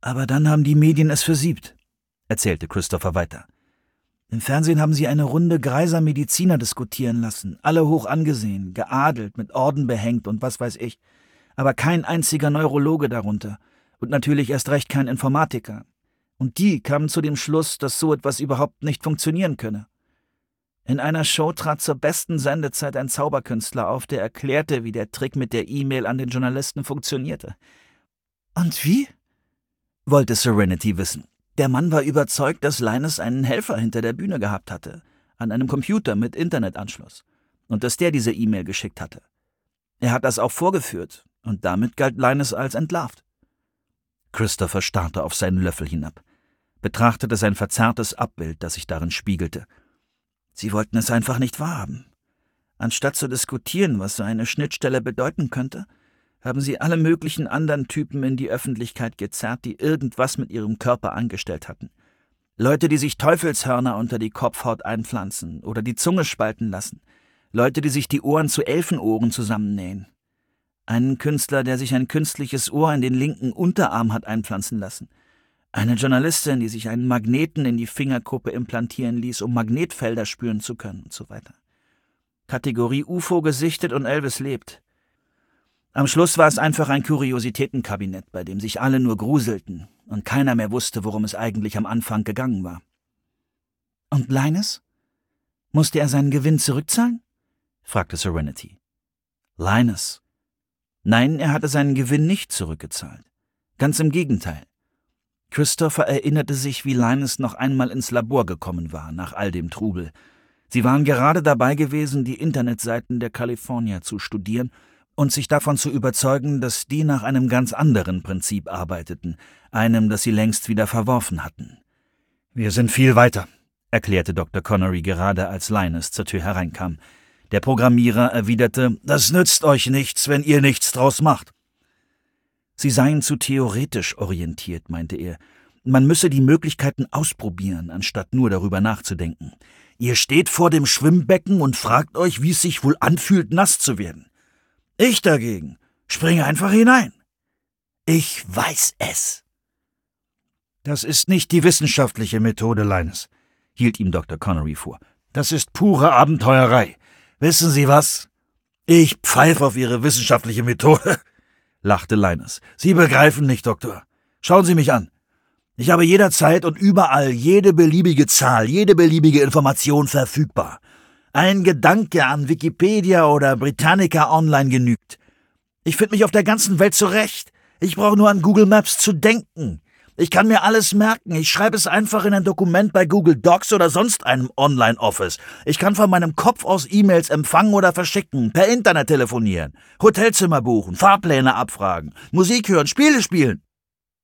Aber dann haben die Medien es versiebt, erzählte Christopher weiter. Im Fernsehen haben sie eine Runde greiser Mediziner diskutieren lassen, alle hoch angesehen, geadelt, mit Orden behängt und was weiß ich. Aber kein einziger Neurologe darunter. Und natürlich erst recht kein Informatiker. Und die kamen zu dem Schluss, dass so etwas überhaupt nicht funktionieren könne. In einer Show trat zur besten Sendezeit ein Zauberkünstler auf, der erklärte, wie der Trick mit der E-Mail an den Journalisten funktionierte. Und wie? Wollte Serenity wissen. Der Mann war überzeugt, dass Linus einen Helfer hinter der Bühne gehabt hatte, an einem Computer mit Internetanschluss, und dass der diese E-Mail geschickt hatte. Er hat das auch vorgeführt, und damit galt Linus als entlarvt. Christopher starrte auf seinen Löffel hinab, betrachtete sein verzerrtes Abbild, das sich darin spiegelte. Sie wollten es einfach nicht wahrhaben. Anstatt zu diskutieren, was so eine Schnittstelle bedeuten könnte, haben sie alle möglichen anderen Typen in die Öffentlichkeit gezerrt, die irgendwas mit ihrem Körper angestellt hatten. Leute, die sich Teufelshörner unter die Kopfhaut einpflanzen oder die Zunge spalten lassen. Leute, die sich die Ohren zu Elfenohren zusammennähen. Einen Künstler, der sich ein künstliches Ohr in den linken Unterarm hat einpflanzen lassen. Eine Journalistin, die sich einen Magneten in die Fingerkuppe implantieren ließ, um Magnetfelder spüren zu können und so weiter. Kategorie UFO gesichtet und Elvis lebt. Am Schluss war es einfach ein Kuriositätenkabinett, bei dem sich alle nur gruselten und keiner mehr wusste, worum es eigentlich am Anfang gegangen war. Und Linus? Musste er seinen Gewinn zurückzahlen? Fragte Serenity. Linus? Nein, er hatte seinen Gewinn nicht zurückgezahlt. Ganz im Gegenteil. Christopher erinnerte sich, wie Linus noch einmal ins Labor gekommen war, nach all dem Trubel. Sie waren gerade dabei gewesen, die Internetseiten der California zu studieren und sich davon zu überzeugen, dass die nach einem ganz anderen Prinzip arbeiteten, einem, das sie längst wieder verworfen hatten. »Wir sind viel weiter«, erklärte Dr. Connery gerade, als Linus zur Tür hereinkam. Der Programmierer erwiderte, »Das nützt euch nichts, wenn ihr nichts draus macht.« Sie seien zu theoretisch orientiert, meinte er. Man müsse die Möglichkeiten ausprobieren, anstatt nur darüber nachzudenken. Ihr steht vor dem Schwimmbecken und fragt euch, wie es sich wohl anfühlt, nass zu werden. Ich dagegen springe einfach hinein. Ich weiß es. Das ist nicht die wissenschaftliche Methode, Linus, hielt ihm Dr. Connery vor. Das ist pure Abenteuerei. Wissen Sie was? Ich pfeife auf Ihre wissenschaftliche Methode, lachte Linus. Sie begreifen nicht, Doktor. Schauen Sie mich an. Ich habe jederzeit und überall jede beliebige Zahl, jede beliebige Information verfügbar. Ein Gedanke an Wikipedia oder Britannica Online genügt. Ich finde mich auf der ganzen Welt zurecht. Ich brauche nur an Google Maps zu denken. Ich kann mir alles merken. Ich schreibe es einfach in ein Dokument bei Google Docs oder sonst einem Online-Office. Ich kann von meinem Kopf aus E-Mails empfangen oder verschicken, per Internet telefonieren, Hotelzimmer buchen, Fahrpläne abfragen, Musik hören, Spiele spielen.